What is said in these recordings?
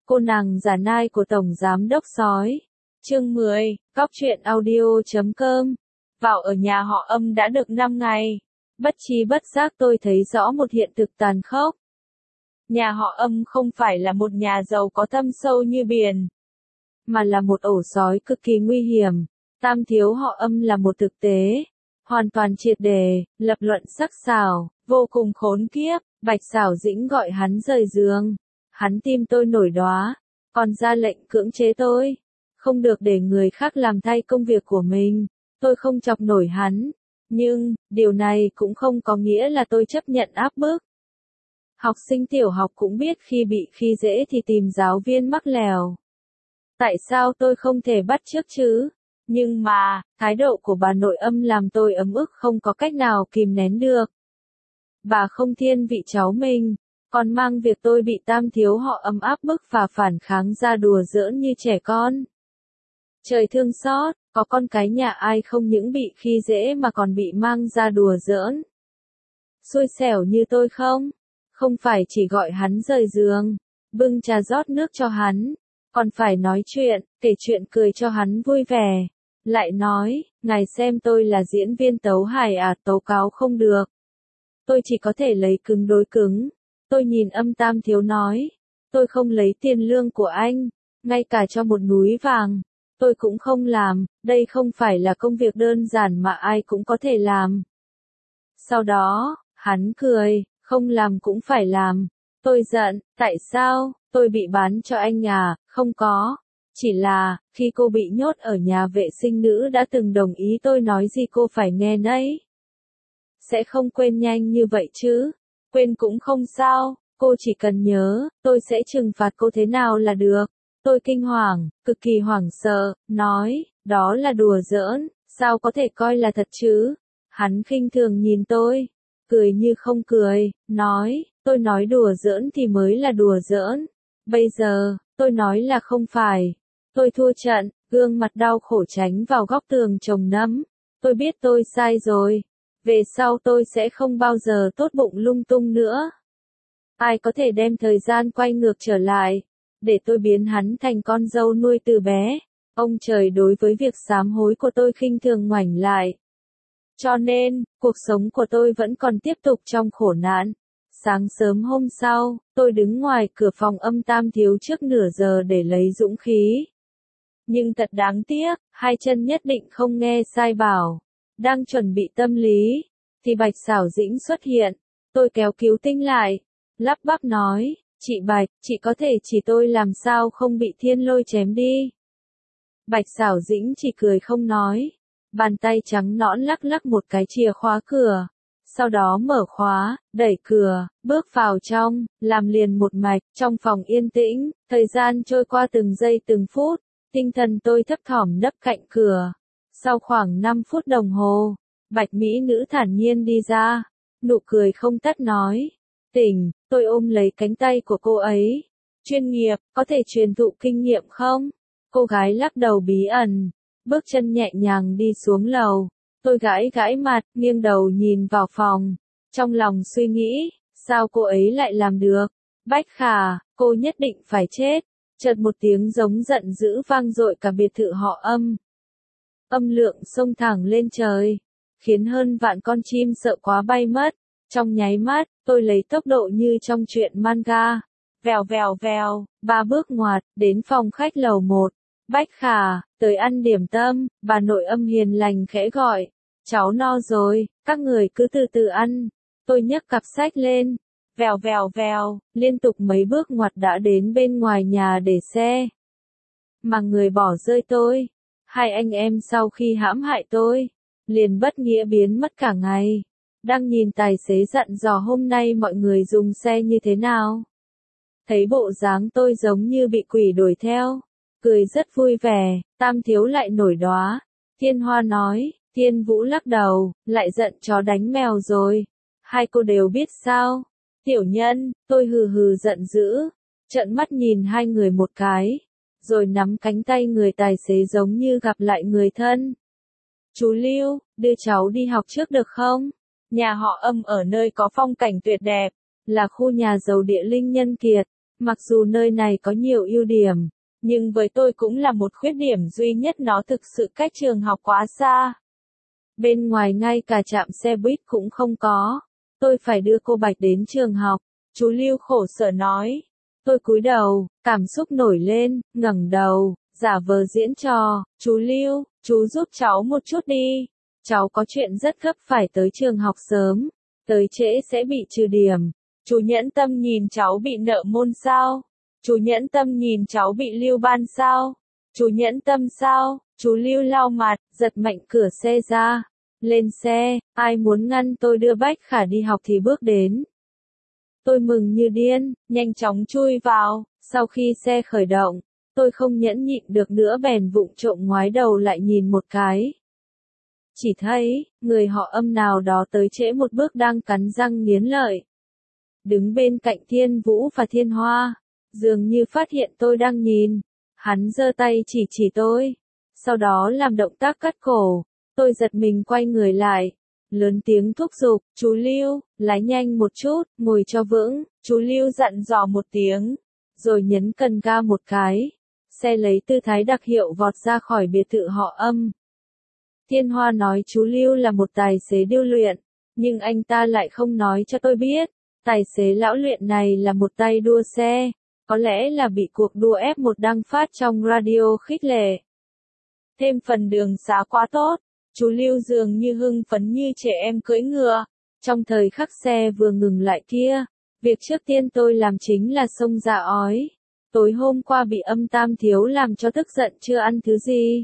Cô nàng giả nai của Tổng Giám Đốc Sói. Chương 10, Góc truyện audio.com. Vào ở nhà họ Âm đã được 5 ngày. Bất tri bất giác tôi thấy rõ một hiện thực tàn khốc. Nhà họ Âm không phải là một nhà giàu có thâm sâu như biển, mà là một ổ sói cực kỳ nguy hiểm. Tam thiếu họ Âm là một thực tế, hoàn toàn triệt đề, lập luận sắc sảo, vô cùng khốn kiếp. Bạch Xảo Dĩnh gọi hắn rời giường. Hắn tim tôi nổi đóa, còn ra lệnh cưỡng chế tôi. Không được để người khác làm thay công việc của mình. Tôi không chọc nổi hắn. Nhưng, điều này cũng không có nghĩa là tôi chấp nhận áp bức. Học sinh tiểu học cũng biết khi bị khi dễ thì tìm giáo viên mắc lèo. Tại sao tôi không thể bắt chước chứ? Nhưng mà, thái độ của bà nội Âm làm tôi ấm ức không có cách nào kìm nén được. Bà không thiên vị cháu mình, còn mang việc tôi bị tam thiếu họ Âm áp bức và phản kháng ra đùa giỡn như trẻ con. Trời thương xót, có con cái nhà ai không những bị khi dễ mà còn bị mang ra đùa giỡn. Xui xẻo như tôi không? Không phải chỉ gọi hắn rời giường, bưng trà rót nước cho hắn, còn phải nói chuyện, kể chuyện cười cho hắn vui vẻ. Lại nói, ngài xem tôi là diễn viên tấu hài à, tấu cáo không được. Tôi chỉ có thể lấy cứng đối cứng. Tôi nhìn Âm tam thiếu nói, tôi không lấy tiền lương của anh, ngay cả cho một núi vàng, tôi cũng không làm, đây không phải là công việc đơn giản mà ai cũng có thể làm. Sau đó, hắn cười, không làm cũng phải làm. Tôi giận, tại sao, tôi bị bán cho anh à, không có. Chỉ là, khi cô bị nhốt ở nhà vệ sinh nữ đã từng đồng ý tôi nói gì cô phải nghe nấy. Sẽ không quên nhanh như vậy chứ. Quên cũng không sao, cô chỉ cần nhớ, tôi sẽ trừng phạt cô thế nào là được. Tôi kinh hoàng, cực kỳ hoảng sợ, nói, đó là đùa giỡn, sao có thể coi là thật chứ? Hắn khinh thường nhìn tôi, cười như không cười, nói, tôi nói đùa giỡn thì mới là đùa giỡn. Bây giờ, tôi nói là không phải. Tôi thua trận, gương mặt đau khổ tránh vào góc tường trồng nấm. Tôi biết tôi sai rồi. Về sau tôi sẽ không bao giờ tốt bụng lung tung nữa. Ai có thể đem thời gian quay ngược trở lại, để tôi biến hắn thành con dâu nuôi từ bé. Ông trời đối với việc sám hối của tôi khinh thường ngoảnh lại. Cho nên, cuộc sống của tôi vẫn còn tiếp tục trong khổ nạn. Sáng sớm hôm sau, tôi đứng ngoài cửa phòng Âm tam thiếu trước nửa giờ để lấy dũng khí. Nhưng thật đáng tiếc, hai chân nhất định không nghe sai bảo. Đang chuẩn bị tâm lý, thì Bạch Xảo Dĩnh xuất hiện. Tôi kéo Cứu Tinh lại, lắp bắp nói, chị Bạch, chị có thể chỉ tôi làm sao không bị thiên lôi chém đi. Bạch Xảo Dĩnh chỉ cười không nói. Bàn tay trắng nõn lắc lắc một cái chìa khóa cửa. Sau đó mở khóa, đẩy cửa, bước vào trong, làm liền một mạch. Trong phòng yên tĩnh, thời gian trôi qua từng giây từng phút. Tinh thần tôi thấp thỏm nấp cạnh cửa. Sau khoảng 5 phút đồng hồ, Bạch mỹ nữ thản nhiên đi ra, nụ cười không tắt nói, tỉnh. Tôi ôm lấy cánh tay của cô ấy. Chuyên nghiệp, có thể truyền thụ kinh nghiệm không? Cô gái lắc đầu bí ẩn, bước chân nhẹ nhàng đi xuống lầu. Tôi gãi gãi mặt, nghiêng đầu nhìn vào phòng, trong lòng suy nghĩ, sao cô ấy lại làm được? Bách Khả, cô nhất định phải chết. Chợt một tiếng giống giận dữ vang dội cả biệt thự họ Âm. Âm lượng xông thẳng lên trời, khiến hơn vạn con chim sợ quá bay mất. Trong nháy mắt, tôi lấy tốc độ như trong truyện manga. Vèo vèo vèo, 3 bước ngoặt, đến phòng khách lầu 1. Bách Khả, tới ăn điểm tâm, bà nội Âm hiền lành khẽ gọi. Cháu no rồi, các người cứ từ từ ăn. Tôi nhấc cặp sách lên. Vèo vèo vèo, liên tục mấy bước ngoặt đã đến bên ngoài nhà để xe. Mà người bỏ rơi tôi. Hai anh em sau khi hãm hại tôi, liền bất nghĩa biến mất cả ngày. Đang nhìn tài xế dặn dò hôm nay mọi người dùng xe như thế nào. Thấy bộ dáng tôi giống như bị quỷ đuổi theo. Cười rất vui vẻ, tam thiếu lại nổi đóa. Thiên Hoa nói, Thiên Vũ lắc đầu, lại giận chó đánh mèo rồi. Hai cô đều biết sao. Tiểu Nhân, tôi hừ hừ giận dữ. Trợn mắt nhìn hai người một cái. Rồi nắm cánh tay người tài xế giống như gặp lại người thân. Chú Lưu, đưa cháu đi học trước được không? Nhà họ Âm ở nơi có phong cảnh tuyệt đẹp, là khu nhà giàu địa linh nhân kiệt. Mặc dù nơi này có nhiều ưu điểm, nhưng với tôi cũng là một khuyết điểm duy nhất, nó thực sự cách trường học quá xa. Bên ngoài ngay cả trạm xe buýt cũng không có. Tôi phải đưa cô Bạch đến trường học. Chú Lưu khổ sở nói. Tôi cúi đầu, cảm xúc nổi lên, ngẩng đầu, giả vờ diễn trò. Chú Lưu, chú giúp cháu một chút đi. Cháu có chuyện rất gấp phải tới trường học sớm. Tới trễ sẽ bị trừ điểm. Chú nhẫn tâm nhìn cháu bị nợ môn sao? Chú nhẫn tâm nhìn cháu bị lưu ban sao? Chú nhẫn tâm sao? Chú Lưu lau mặt, giật mạnh cửa xe ra. Lên xe, ai muốn ngăn tôi đưa Bách Khả đi học thì bước đến. Tôi mừng như điên, nhanh chóng chui vào. Sau khi xe khởi động, tôi không nhẫn nhịn được nữa bèn vụng trộm ngoái đầu lại nhìn một cái. Chỉ thấy, người họ Âm nào đó tới trễ một bước đang cắn răng nghiến lợi. Đứng bên cạnh Thiên Vũ và Thiên Hoa, dường như phát hiện tôi đang nhìn. Hắn giơ tay chỉ tôi, sau đó làm động tác cắt cổ. Tôi giật mình quay người lại, lớn tiếng thúc giục, chú Lưu, lái nhanh một chút, ngồi cho vững. Chú Lưu dặn dò một tiếng, rồi nhấn cần ga một cái. Xe lấy tư thái đặc hiệu vọt ra khỏi biệt thự họ Âm. Thiên Hoa nói chú Lưu là một tài xế điêu luyện, nhưng anh ta lại không nói cho tôi biết. Tài xế lão luyện này là một tay đua xe, có lẽ là bị cuộc đua F1 đăng phát trong radio khích lệ. Thêm phần đường xá quá tốt, chú Lưu dường như hưng phấn như trẻ em cưỡi ngựa. Trong thời khắc xe vừa ngừng lại kia, việc trước tiên tôi làm chính là xông ra ói. Tối hôm qua bị Âm Tam Thiếu làm cho tức giận chưa ăn thứ gì.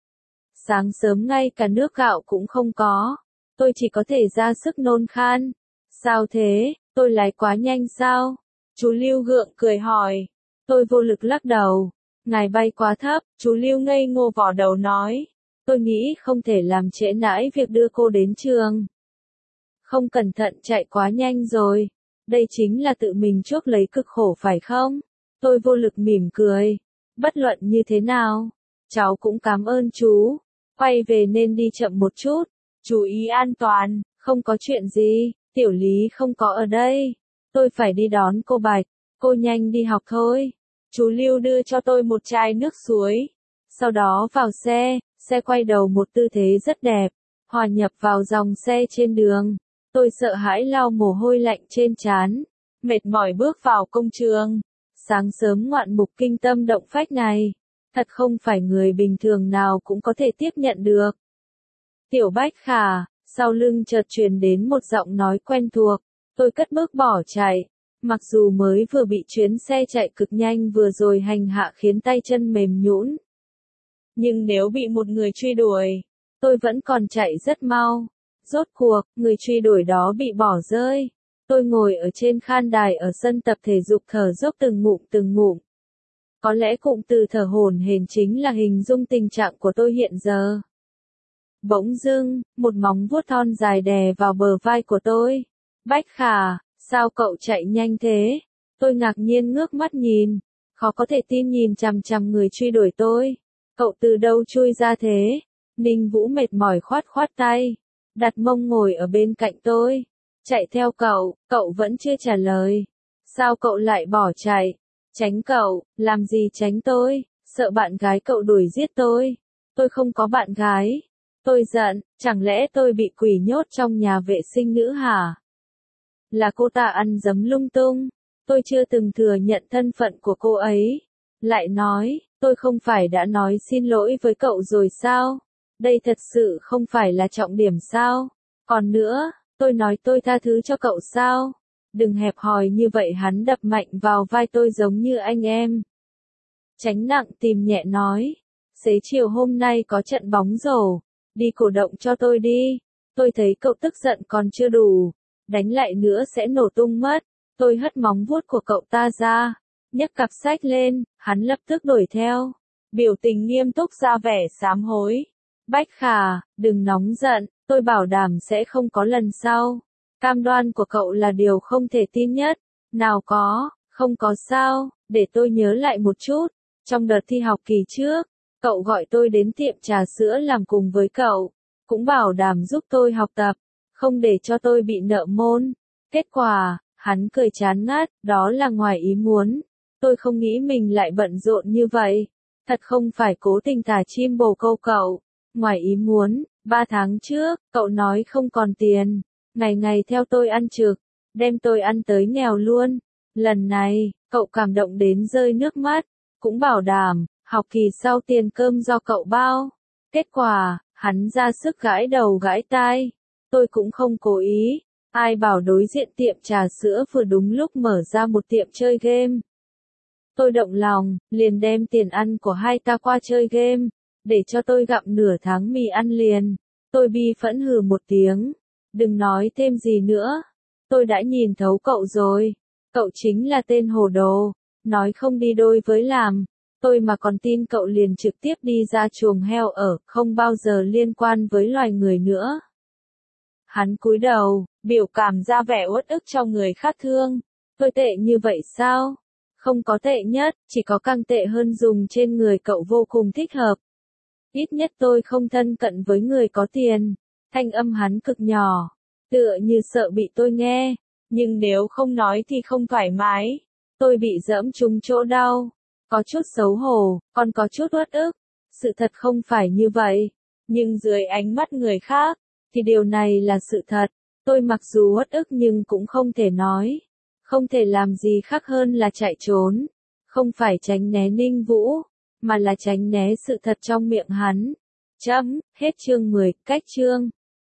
Sáng sớm ngay cả nước gạo cũng không có, tôi chỉ có thể ra sức nôn khan. Sao thế, tôi lái quá nhanh sao? Chú Lưu gượng cười hỏi. Tôi vô lực lắc đầu. Ngài bay quá thấp, chú Lưu ngây ngô vò đầu nói. Tôi nghĩ không thể làm trễ nải việc đưa cô đến trường. Không cẩn thận chạy quá nhanh rồi. Đây chính là tự mình chuốc lấy cực khổ phải không? Tôi vô lực mỉm cười. Bất luận như thế nào, cháu cũng cảm ơn chú. Quay về nên đi chậm một chút. Chú ý an toàn, không có chuyện gì. Tiểu Lý không có ở đây. Tôi phải đi đón cô Bạch. Cô nhanh đi học thôi. Chú Lưu đưa cho tôi một chai nước suối. Sau đó vào xe, xe quay đầu một tư thế rất đẹp, hòa nhập vào dòng xe trên đường. Tôi sợ hãi lau mồ hôi lạnh trên trán, mệt mỏi bước vào công trường. Sáng sớm ngoạn mục kinh tâm động phách này, thật không phải người bình thường nào cũng có thể tiếp nhận được. Tiểu Bách Khả, sau lưng chợt truyền đến một giọng nói quen thuộc, tôi cất bước bỏ chạy. Mặc dù mới vừa bị chuyến xe chạy cực nhanh vừa rồi hành hạ khiến tay chân mềm nhũn, nhưng nếu bị một người truy đuổi, tôi vẫn còn chạy rất mau. Rốt cuộc, người truy đuổi đó bị bỏ rơi. Tôi ngồi ở trên khan đài ở sân tập thể dục thở dốc từng ngụm. Có lẽ cụm từ thở hổn hển chính là hình dung tình trạng của tôi hiện giờ. Bỗng dưng, một móng vuốt thon dài đè vào bờ vai của tôi. Bách Khả, sao cậu chạy nhanh thế? Tôi ngạc nhiên ngước mắt nhìn, khó có thể tin nhìn chằm chằm người truy đuổi tôi. Cậu từ đâu chui ra thế? Ninh Vũ mệt mỏi khoát tay, đặt mông ngồi ở bên cạnh tôi. Chạy theo cậu vẫn chưa trả lời. Sao cậu lại bỏ chạy? Tránh cậu, làm gì tránh tôi? Sợ bạn gái cậu đuổi giết tôi. Tôi không có bạn gái. Tôi giận, chẳng lẽ tôi bị quỷ nhốt trong nhà vệ sinh nữ hả? Là cô ta ăn dấm lung tung. Tôi chưa từng thừa nhận thân phận của cô ấy. Lại nói, tôi không phải đã nói xin lỗi với cậu rồi sao? Đây thật sự không phải là trọng điểm sao? Còn nữa, tôi nói tôi tha thứ cho cậu sao? Đừng hẹp hòi như vậy, hắn đập mạnh vào vai tôi giống như anh em. Tránh nặng tìm nhẹ nói. Xế chiều hôm nay có trận bóng rổ. Đi cổ động cho tôi đi. Tôi thấy cậu tức giận còn chưa đủ. Đánh lại nữa sẽ nổ tung mất. Tôi hất móng vuốt của cậu ta ra. Nhấc cặp sách lên, hắn lập tức đuổi theo. Biểu tình nghiêm túc ra vẻ sám hối. Bách Khả, đừng nóng giận, tôi bảo đảm sẽ không có lần sau. Cam đoan của cậu là điều không thể tin nhất. Nào có, không có sao, để tôi nhớ lại một chút. Trong đợt thi học kỳ trước, cậu gọi tôi đến tiệm trà sữa làm cùng với cậu. Cũng bảo đảm giúp tôi học tập, không để cho tôi bị nợ môn. Kết quả, hắn cười chán ngắt, đó là ngoài ý muốn. Tôi không nghĩ mình lại bận rộn như vậy. Thật không phải cố tình thả chim bồ câu cậu. Ngoài ý muốn, 3 tháng trước, cậu nói không còn tiền. Ngày ngày theo tôi ăn trực, đem tôi ăn tới nghèo luôn. Lần này, cậu cảm động đến rơi nước mắt. Cũng bảo đảm, học kỳ sau tiền cơm do cậu bao. Kết quả, hắn ra sức gãi đầu gãi tai. Tôi cũng không cố ý. Ai bảo đối diện tiệm trà sữa vừa đúng lúc mở ra một tiệm chơi game. Tôi động lòng, liền đem tiền ăn của hai ta qua chơi game, để cho tôi gặm nửa tháng mì ăn liền. Tôi bi phẫn hừ một tiếng. Đừng nói thêm gì nữa. Tôi đã nhìn thấu cậu rồi. Cậu chính là tên hồ đồ. Nói không đi đôi với làm. Tôi mà còn tin cậu liền trực tiếp đi ra chuồng heo ở, không bao giờ liên quan với loài người nữa. Hắn cúi đầu, biểu cảm ra vẻ uất ức cho người khác thương. Tôi tệ như vậy sao? Không có tệ nhất, chỉ có càng tệ hơn dùng trên người cậu vô cùng thích hợp. Ít nhất tôi không thân cận với người có tiền. Thanh âm hắn cực nhỏ, tựa như sợ bị tôi nghe. Nhưng nếu không nói thì không thoải mái. Tôi bị giẫm trúng chỗ đau. Có chút xấu hổ, còn có chút uất ức. Sự thật không phải như vậy. Nhưng dưới ánh mắt người khác, thì điều này là sự thật. Tôi mặc dù uất ức nhưng cũng không thể nói. Không thể làm gì khác hơn là chạy trốn. Không phải tránh né Ninh Vũ, mà là tránh né sự thật trong miệng hắn. Chấm, hết chương 10, cách chương.